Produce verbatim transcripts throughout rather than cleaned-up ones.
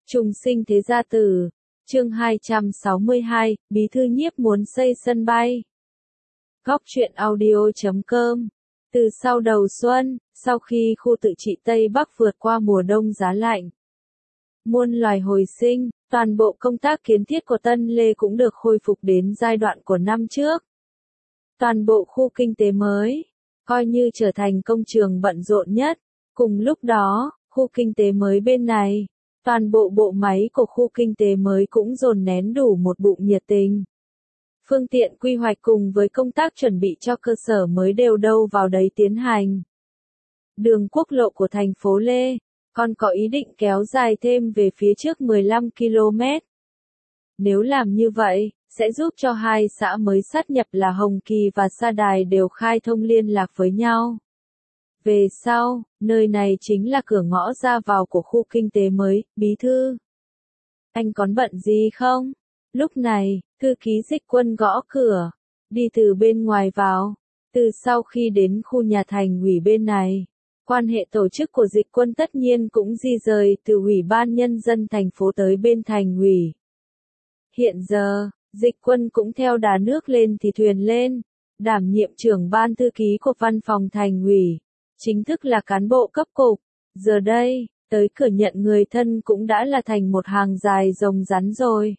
Trùng sinh thế gia tử, chương hai trăm sáu mươi hai, Bí thư Nhiếp muốn xây sân bay. Góc truyện audio chấm com. Từ sau đầu xuân, sau khi khu tự trị Tây Bắc vượt qua mùa đông giá lạnh, muôn loài hồi sinh, toàn bộ công tác kiến thiết của Tân Lê cũng được khôi phục đến giai đoạn của năm trước. Toàn bộ khu kinh tế mới, coi như trở thành công trường bận rộn nhất. Cùng lúc đó, khu kinh tế mới bên này, toàn bộ bộ máy của khu kinh tế mới cũng dồn nén đủ một bụng nhiệt tình. Phương tiện quy hoạch cùng với công tác chuẩn bị cho cơ sở mới đều đâu vào đấy tiến hành. Đường quốc lộ của thành phố Lê, còn có ý định kéo dài thêm về phía trước mười lăm ki lô mét. Nếu làm như vậy, sẽ giúp cho hai xã mới sát nhập là Hồng Kỳ và Sa Đài đều khai thông liên lạc với nhau. Về sau, nơi này chính là cửa ngõ ra vào của khu kinh tế mới. Bí thư, anh còn bận gì không? Lúc này, thư ký Dịch Quân gõ cửa, đi từ bên ngoài vào. Từ sau khi đến khu nhà thành ủy bên này, quan hệ tổ chức của Dịch Quân tất nhiên cũng di rời từ Ủy ban Nhân dân thành phố tới bên thành ủy. Hiện giờ, Dịch Quân cũng theo đà nước lên thì thuyền lên, đảm nhiệm trưởng ban thư ký của văn phòng thành ủy, chính thức là cán bộ cấp cục. Giờ đây, tới cửa nhận người thân cũng đã là thành một hàng dài rồng rắn rồi.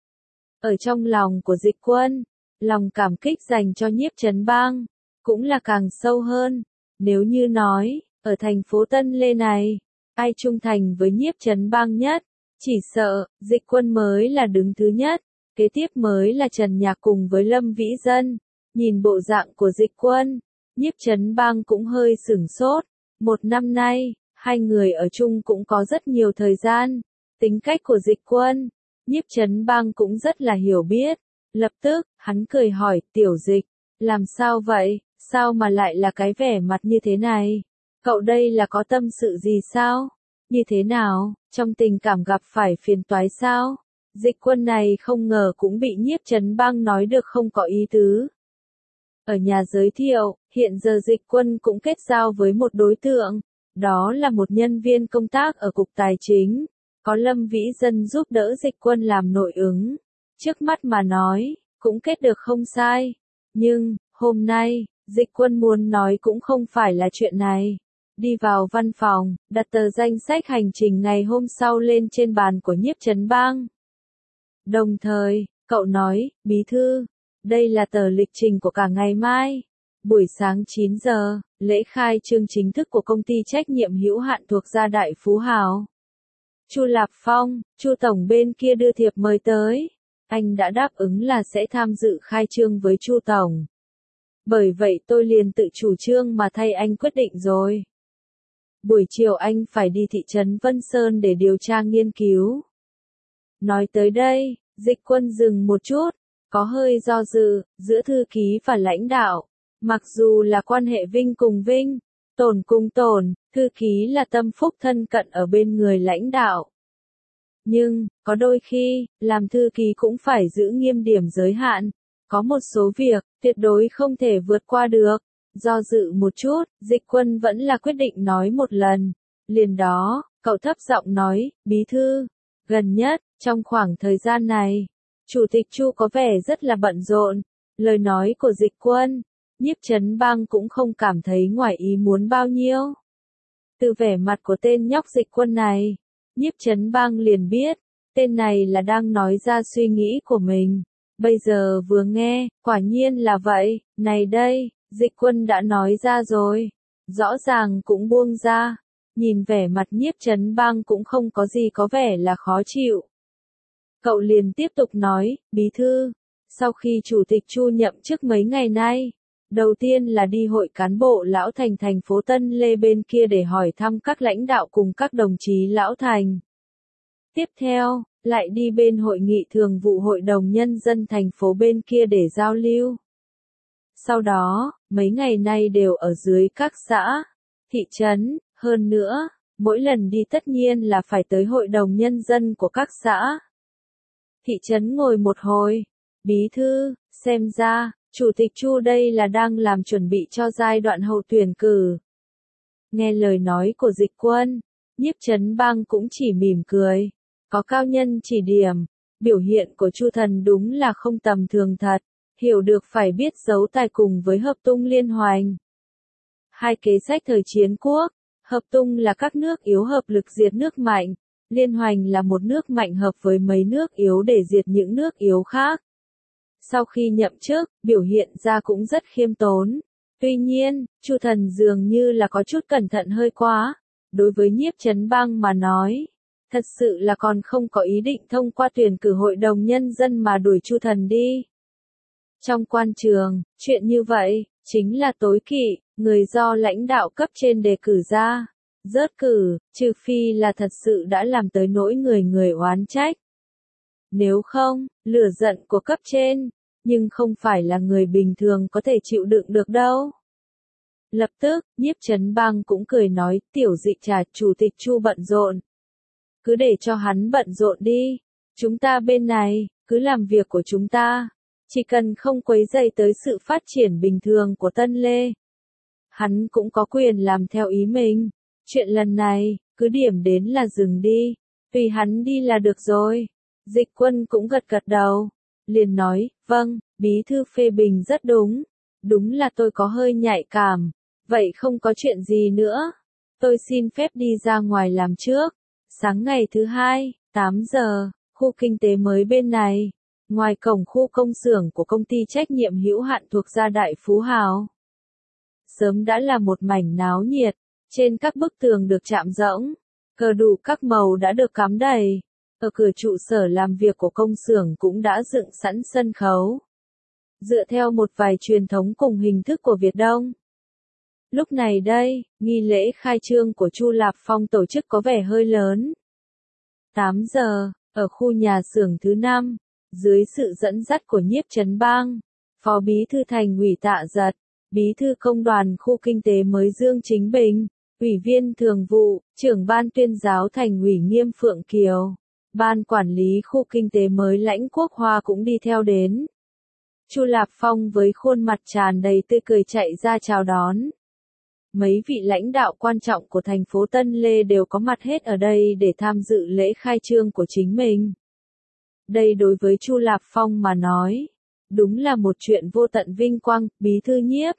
Ở trong lòng của Dịch Quân, lòng cảm kích dành cho Nhiếp Trấn Bang cũng là càng sâu hơn. Nếu như nói, ở thành phố Tân Lê này, ai trung thành với Nhiếp Trấn Bang nhất, chỉ sợ Dịch Quân mới là đứng thứ nhất, kế tiếp mới là Trần Nhạc cùng với Lâm Vĩ Dân. Nhìn bộ dạng của Dịch Quân, Nhiếp Trấn Bang cũng hơi sửng sốt. Một năm nay, hai người ở chung cũng có rất nhiều thời gian. Tính cách của Dịch Quân, Nhiếp Trấn Bang cũng rất là hiểu biết. Lập tức, hắn cười hỏi, Tiểu Dịch, làm sao vậy, sao mà lại là cái vẻ mặt như thế này? Cậu đây là có tâm sự gì sao? Như thế nào, trong tình cảm gặp phải phiền toái sao? Dịch Quân này không ngờ cũng bị Nhiếp Trấn Bang nói được không có ý tứ. Ở nhà giới thiệu, hiện giờ Dịch Quân cũng kết giao với một đối tượng, đó là một nhân viên công tác ở Cục Tài chính, có Lâm Vĩ Dân giúp đỡ Dịch Quân làm nội ứng. Trước mắt mà nói, cũng kết được không sai. Nhưng, hôm nay, Dịch Quân muốn nói cũng không phải là chuyện này. Đi vào văn phòng, đặt tờ danh sách hành trình ngày hôm sau lên trên bàn của Nhiếp Trấn Bang. Đồng thời, cậu nói, Bí thư, đây là tờ lịch trình của cả ngày mai. Buổi sáng chín giờ, lễ khai trương chính thức của công ty trách nhiệm hữu hạn thuộc gia Đại Phú Hào. Chu Lạp Phong, Chu tổng bên kia đưa thiệp mời tới. Anh đã đáp ứng là sẽ tham dự khai trương với Chu tổng. Bởi vậy tôi liền tự chủ trương mà thay anh quyết định rồi. Buổi chiều anh phải đi thị trấn Vân Sơn để điều tra nghiên cứu. Nói tới đây, Dịch Quân dừng một chút, có hơi do dự, giữa thư ký và lãnh đạo. Mặc dù là quan hệ vinh cùng vinh, tổn cùng tổn, thư ký là tâm phúc thân cận ở bên người lãnh đạo. Nhưng, có đôi khi, làm thư ký cũng phải giữ nghiêm điểm giới hạn. Có một số việc, tuyệt đối không thể vượt qua được. Do dự một chút, Dịch Quân vẫn là quyết định nói một lần. Liền đó, cậu thấp giọng nói, Bí thư, gần nhất, trong khoảng thời gian này, Chủ tịch Chu có vẻ rất là bận rộn. Lời nói của Dịch Quân, Nhiếp Trấn Bang cũng không cảm thấy ngoài ý muốn bao nhiêu. Từ vẻ mặt của tên nhóc Dịch Quân này, Nhiếp Trấn Bang liền biết, tên này là đang nói ra suy nghĩ của mình. Bây giờ vừa nghe, quả nhiên là vậy, này đây, Dịch Quân đã nói ra rồi, rõ ràng cũng buông ra. Nhìn vẻ mặt Nhiếp Trấn Bang cũng không có gì có vẻ là khó chịu. Cậu liền tiếp tục nói, Bí thư, sau khi Chủ tịch Chu nhậm chức mấy ngày nay, đầu tiên là đi hội cán bộ Lão Thành thành phố Tân Lê bên kia để hỏi thăm các lãnh đạo cùng các đồng chí Lão Thành. Tiếp theo, lại đi bên hội nghị thường vụ Hội đồng Nhân dân thành phố bên kia để giao lưu. Sau đó, mấy ngày nay đều ở dưới các xã, thị trấn, hơn nữa, mỗi lần đi tất nhiên là phải tới Hội đồng Nhân dân của các xã. Thị trấn ngồi một hồi, Bí thư, xem ra, Chủ tịch Chu đây là đang làm chuẩn bị cho giai đoạn hậu tuyển cử. Nghe lời nói của Dịch Quân, Nhiếp Trấn Bang cũng chỉ mỉm cười. Có cao nhân chỉ điểm, biểu hiện của Chu Thần đúng là không tầm thường thật, hiểu được phải biết giấu tài cùng với hợp tung liên hoành. Hai kế sách thời chiến quốc, hợp tung là các nước yếu hợp lực diệt nước mạnh, liên hoành là một nước mạnh hợp với mấy nước yếu để diệt những nước yếu khác. Sau khi nhậm chức, biểu hiện ra cũng rất khiêm tốn. Tuy nhiên, Chu Thần dường như là có chút cẩn thận hơi quá. Đối với Nhiếp Chấn Bang mà nói, thật sự là còn không có ý định thông qua tuyển cử hội đồng nhân dân mà đuổi Chu Thần đi. Trong quan trường, chuyện như vậy, chính là tối kỵ, người do lãnh đạo cấp trên đề cử ra. Rớt cử, trừ phi là thật sự đã làm tới nỗi người người oán trách. Nếu không, lửa giận của cấp trên, nhưng không phải là người bình thường có thể chịu đựng được đâu. Lập tức, Nhiếp Chấn Bang cũng cười nói, tiểu dị trà chủ tịch Chu bận rộn. Cứ để cho hắn bận rộn đi. Chúng ta bên này, cứ làm việc của chúng ta. Chỉ cần không quấy rầy tới sự phát triển bình thường của Tân Lê. Hắn cũng có quyền làm theo ý mình. Chuyện lần này, cứ điểm đến là dừng đi. Tùy hắn đi là được rồi. Dịch Quân cũng gật gật đầu. Liền nói, vâng, bí thư phê bình rất đúng. Đúng là tôi có hơi nhạy cảm. Vậy không có chuyện gì nữa. Tôi xin phép đi ra ngoài làm trước. Sáng ngày thứ hai, tám giờ, khu kinh tế mới bên này. Ngoài cổng khu công xưởng của công ty trách nhiệm hữu hạn thuộc gia Đại Phú Hào. Sớm đã là một mảnh náo nhiệt. Trên các bức tường được chạm rỗng. Cờ đủ các màu đã được cắm đầy. Ở cửa trụ sở làm việc của công xưởng cũng đã dựng sẵn sân khấu. Dựa theo một vài truyền thống cùng hình thức của Việt Đông. Lúc này đây, nghi lễ khai trương của Chu Lạp Phong tổ chức có vẻ hơi lớn. tám giờ, ở khu nhà xưởng thứ năm, dưới sự dẫn dắt của Nhiếp Chấn Bang, Phó Bí thư Thành ủy Tạ Giật, Bí thư Công đoàn khu kinh tế mới Dương Chính Bình, Ủy viên Thường vụ, Trưởng ban Tuyên giáo Thành ủy Nghiêm Phượng Kiều, Ban Quản lý khu kinh tế mới Lãnh Quốc Hoa cũng đi theo đến. Chu Lạp Phong với khuôn mặt tràn đầy tươi cười chạy ra chào đón. Mấy vị lãnh đạo quan trọng của thành phố Tân Lê đều có mặt hết ở đây để tham dự lễ khai trương của chính mình. Đây đối với Chu Lạp Phong mà nói, đúng là một chuyện vô tận vinh quang, bí thư Nhiếp.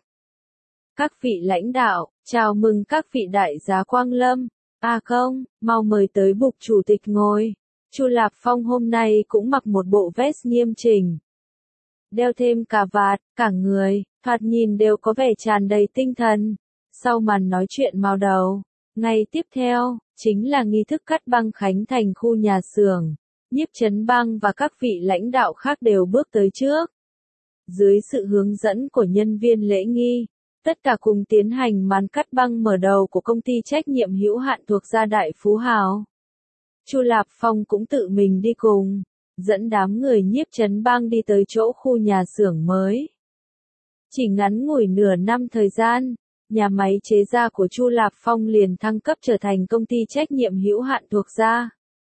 Các vị lãnh đạo, chào mừng các vị đại giá quang lâm. À không, mau mời tới bục chủ tịch ngồi. Chu Lạp Phong hôm nay cũng mặc một bộ vest nghiêm chỉnh. Đeo thêm cà vạt, cả người, thoạt nhìn đều có vẻ tràn đầy tinh thần. Sau màn nói chuyện mao đầu, ngày tiếp theo, chính là nghi thức cắt băng khánh thành khu nhà xưởng. Nhiếp Chấn Bang và các vị lãnh đạo khác đều bước tới trước. Dưới sự hướng dẫn của nhân viên lễ nghi, tất cả cùng tiến hành màn cắt băng mở đầu của công ty trách nhiệm hữu hạn thuộc gia Đại Phú Hào. Chu Lạp Phong cũng tự mình đi cùng, dẫn đám người Nhiếp Chấn Bang đi tới chỗ khu nhà xưởng mới. Chỉ ngắn ngủi nửa năm thời gian, nhà máy chế da của Chu Lạp Phong liền thăng cấp trở thành công ty trách nhiệm hữu hạn thuộc gia.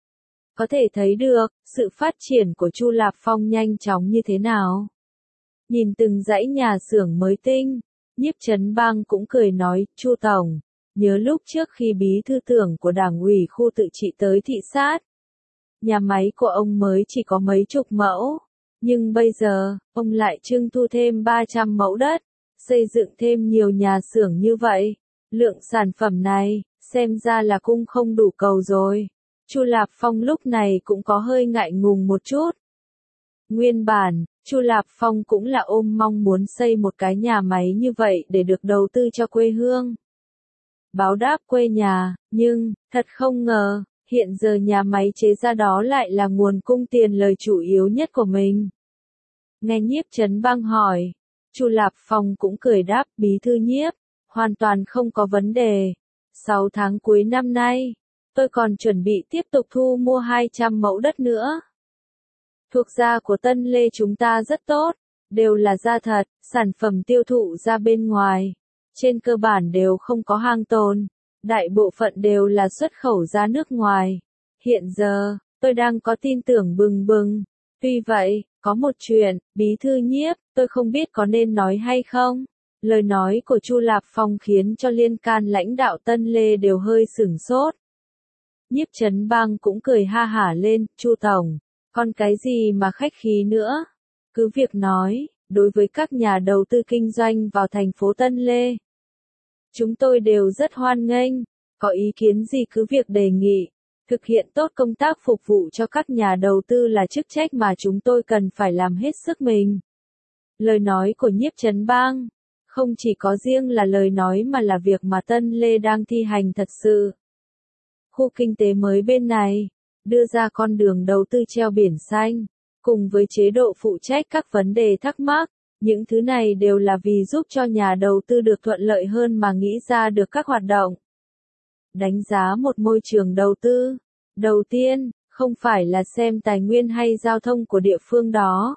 Có thể thấy được, sự phát triển của Chu Lạp Phong nhanh chóng như thế nào. Nhìn từng dãy nhà xưởng mới tinh, Nhiếp Chấn Bang cũng cười nói, Chu Tổng, nhớ lúc trước khi bí thư tưởng của Đảng ủy khu tự trị tới thị sát. Nhà máy của ông mới chỉ có mấy chục mẫu, nhưng bây giờ, ông lại trưng thu thêm ba trăm mẫu đất, xây dựng thêm nhiều nhà xưởng như vậy. Lượng sản phẩm này, xem ra là cung không đủ cầu rồi. Chu Lạp Phong lúc này cũng có hơi ngại ngùng một chút. Nguyên bản, Chu Lạp Phong cũng là ôm mong muốn xây một cái nhà máy như vậy để được đầu tư cho quê hương. Báo đáp quê nhà, nhưng, thật không ngờ, hiện giờ nhà máy chế ra đó lại là nguồn cung tiền lời chủ yếu nhất của mình. Nghe Nhiếp Chấn Bang hỏi, Chu Lạp Phong cũng cười đáp, bí thư Nhiếp, hoàn toàn không có vấn đề. Sáu tháng cuối năm nay, tôi còn chuẩn bị tiếp tục thu mua hai trăm mẫu đất nữa. Thuộc da của Tân Lê chúng ta rất tốt, đều là da thật, sản phẩm tiêu thụ ra bên ngoài. Trên cơ bản đều không có hàng tồn, đại bộ phận đều là xuất khẩu ra nước ngoài. Hiện giờ, tôi đang có tin tưởng bừng bừng. Tuy vậy, có một chuyện, bí thư Nhiếp, tôi không biết có nên nói hay không. Lời nói của Chu Lạp Phong khiến cho liên can lãnh đạo Tân Lê đều hơi sửng sốt. Nhiếp Chấn Bang cũng cười ha hả lên, Chu tổng, còn cái gì mà khách khí nữa? Cứ việc nói, đối với các nhà đầu tư kinh doanh vào thành phố Tân Lê, chúng tôi đều rất hoan nghênh, có ý kiến gì cứ việc đề nghị. Thực hiện tốt công tác phục vụ cho các nhà đầu tư là chức trách mà chúng tôi cần phải làm hết sức mình. Lời nói của Nhiếp Chấn Bang không chỉ có riêng là lời nói mà là việc mà Tân Lê đang thi hành thật sự. Khu kinh tế mới bên này, đưa ra con đường đầu tư treo biển xanh, cùng với chế độ phụ trách các vấn đề thắc mắc, những thứ này đều là vì giúp cho nhà đầu tư được thuận lợi hơn mà nghĩ ra được các hoạt động. Đánh giá một môi trường đầu tư, đầu tiên, không phải là xem tài nguyên hay giao thông của địa phương đó,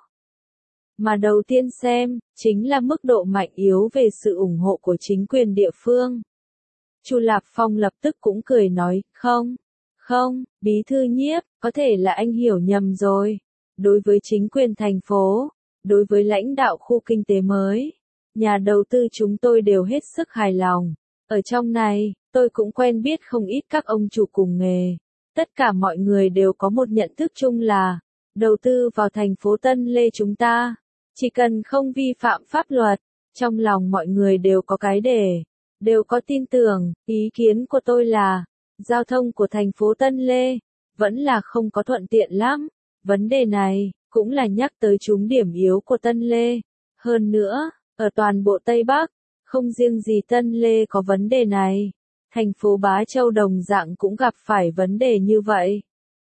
mà đầu tiên xem, chính là mức độ mạnh yếu về sự ủng hộ của chính quyền địa phương. Chu Lạp Phong lập tức cũng cười nói, không, không, bí thư Nhiếp, có thể là anh hiểu nhầm rồi. Đối với chính quyền thành phố, đối với lãnh đạo khu kinh tế mới, nhà đầu tư chúng tôi đều hết sức hài lòng. Ở trong này, tôi cũng quen biết không ít các ông chủ cùng nghề. Tất cả mọi người đều có một nhận thức chung là, đầu tư vào thành phố Tân Lê chúng ta, chỉ cần không vi phạm pháp luật, trong lòng mọi người đều có cái để, đều có tin tưởng. Ý kiến của tôi là, giao thông của thành phố Tân Lê, vẫn là không có thuận tiện lắm. Vấn đề này, cũng là nhắc tới chúng điểm yếu của Tân Lê. Hơn nữa, ở toàn bộ Tây Bắc, không riêng gì Tân Lê có vấn đề này, thành phố Bá Châu đồng dạng cũng gặp phải vấn đề như vậy.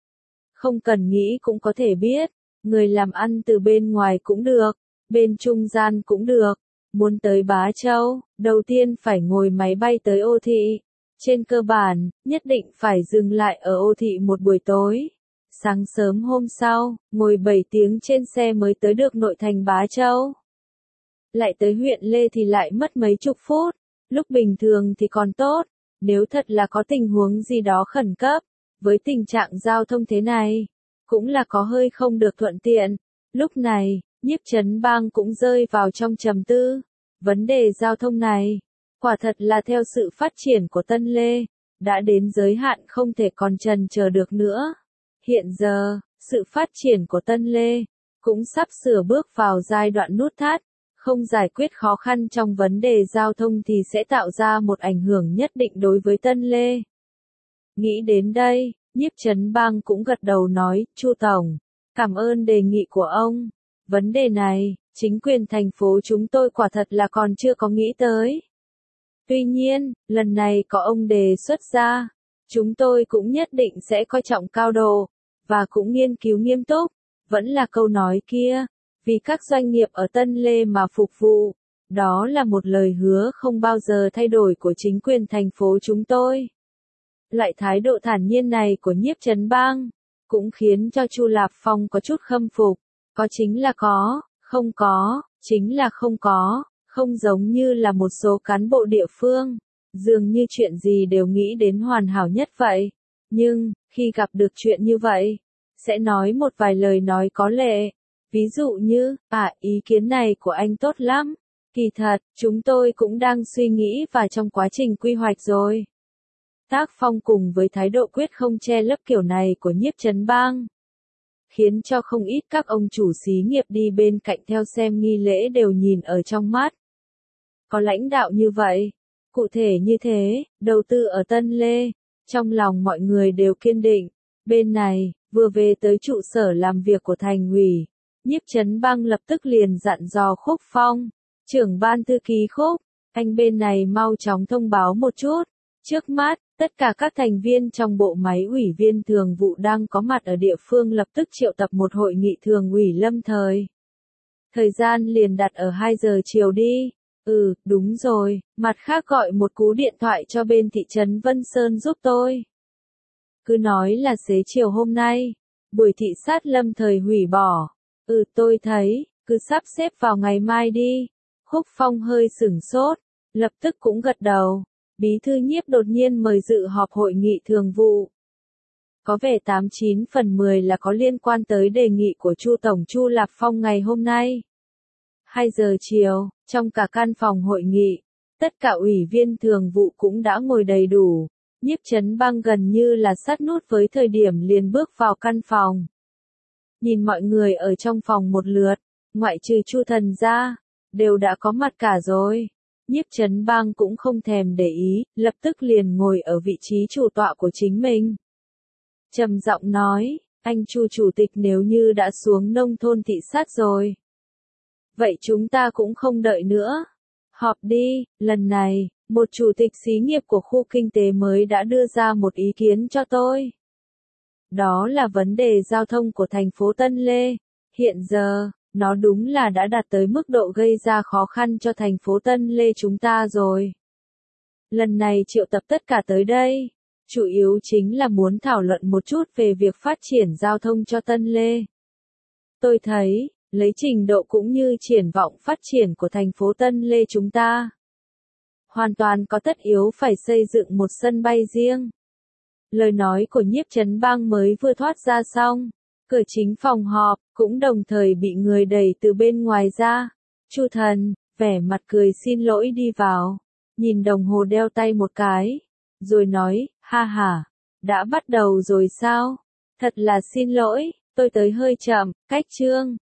Không cần nghĩ cũng có thể biết, người làm ăn từ bên ngoài cũng được, bên trung gian cũng được, muốn tới Bá Châu, đầu tiên phải ngồi máy bay tới Ô Thị. Trên cơ bản, nhất định phải dừng lại ở Ô Thị một buổi tối. Sáng sớm hôm sau, ngồi bảy tiếng trên xe mới tới được nội thành Bá Châu. Lại tới huyện Lê thì lại mất mấy chục phút, lúc bình thường thì còn tốt, nếu thật là có tình huống gì đó khẩn cấp, với tình trạng giao thông thế này, cũng là có hơi không được thuận tiện. Lúc này, Nhiếp Chấn Bang cũng rơi vào trong trầm tư. Vấn đề giao thông này, quả thật là theo sự phát triển của Tân Lê, đã đến giới hạn không thể còn chần chờ được nữa. Hiện giờ, sự phát triển của Tân Lê, cũng sắp sửa bước vào giai đoạn nút thắt, không giải quyết khó khăn trong vấn đề giao thông thì sẽ tạo ra một ảnh hưởng nhất định đối với Tân Lê. Nghĩ đến đây, Nhiếp Chấn Bang cũng gật đầu nói, Chu Tổng, cảm ơn đề nghị của ông. Vấn đề này, chính quyền thành phố chúng tôi quả thật là còn chưa có nghĩ tới. Tuy nhiên, lần này có ông đề xuất ra, chúng tôi cũng nhất định sẽ coi trọng cao độ, và cũng nghiên cứu nghiêm túc. Vẫn là câu nói kia, vì các doanh nghiệp ở Tân Lê mà phục vụ, đó là một lời hứa không bao giờ thay đổi của chính quyền thành phố chúng tôi. Loại thái độ thản nhiên này của Nhiếp Chấn Bang, cũng khiến cho Chu Lạp Phong có chút khâm phục. Có chính là có, không có, chính là không có, không giống như là một số cán bộ địa phương, dường như chuyện gì đều nghĩ đến hoàn hảo nhất vậy. Nhưng, khi gặp được chuyện như vậy, sẽ nói một vài lời nói có lệ. Ví dụ như, à, ý kiến này của anh tốt lắm. Kỳ thật, chúng tôi cũng đang suy nghĩ và trong quá trình quy hoạch rồi. Tác phong cùng với thái độ quyết không che lấp kiểu này của Nhiếp Chấn Bang, khiến cho không ít các ông chủ xí nghiệp đi bên cạnh theo xem nghi lễ đều nhìn ở trong mắt. Có lãnh đạo như vậy, cụ thể như thế, đầu tư ở Tân Lê, trong lòng mọi người đều kiên định. Bên này, vừa về tới trụ sở làm việc của thành ủy, Nhiếp Chấn Bang lập tức liền dặn dò Khúc Phong, trưởng ban thư ký Khúc, anh bên này mau chóng thông báo một chút. Trước mắt, tất cả các thành viên trong bộ máy ủy viên thường vụ đang có mặt ở địa phương lập tức triệu tập một hội nghị thường ủy lâm thời. Thời gian liền đặt ở hai giờ chiều đi. Ừ, đúng rồi, mặt khác gọi một cú điện thoại cho bên thị trấn Vân Sơn giúp tôi. Cứ nói là xế chiều hôm nay, buổi thị sát lâm thời hủy bỏ. Ừ, tôi thấy, cứ sắp xếp vào ngày mai đi. Khúc Phong hơi sửng sốt, lập tức cũng gật đầu. Bí thư Nhiếp đột nhiên mời dự họp hội nghị thường vụ. Có vẻ tám chín phần mười là có liên quan tới đề nghị của Chu Tổng Chu Lạp Phong ngày hôm nay. hai giờ chiều, trong cả căn phòng hội nghị, tất cả ủy viên thường vụ cũng đã ngồi đầy đủ. Nhiếp Chấn Bang gần như là sát nút với thời điểm liền bước vào căn phòng. Nhìn mọi người ở trong phòng một lượt, ngoại trừ Chu Thần ra, đều đã có mặt cả rồi. Nhiếp Chấn Bang cũng không thèm để ý, lập tức liền ngồi ở vị trí chủ tọa của chính mình. Trầm giọng nói, anh Chu chủ tịch nếu như đã xuống nông thôn thị sát rồi. Vậy chúng ta cũng không đợi nữa. Họp đi, lần này, một chủ tịch xí nghiệp của khu kinh tế mới đã đưa ra một ý kiến cho tôi. Đó là vấn đề giao thông của thành phố Tân Lê. Hiện giờ, nó đúng là đã đạt tới mức độ gây ra khó khăn cho thành phố Tân Lê chúng ta rồi. Lần này triệu tập tất cả tới đây, chủ yếu chính là muốn thảo luận một chút về việc phát triển giao thông cho Tân Lê. Tôi thấy, lấy trình độ cũng như triển vọng phát triển của thành phố Tân Lê chúng ta, hoàn toàn có tất yếu phải xây dựng một sân bay riêng. Lời nói của Nhiếp Chấn Bang mới vừa thoát ra xong, cửa chính phòng họp cũng đồng thời bị người đẩy từ bên ngoài ra. Chu Thần, vẻ mặt cười xin lỗi đi vào, nhìn đồng hồ đeo tay một cái, rồi nói, ha ha, đã bắt đầu rồi sao? Thật là xin lỗi, tôi tới hơi chậm, cách chương.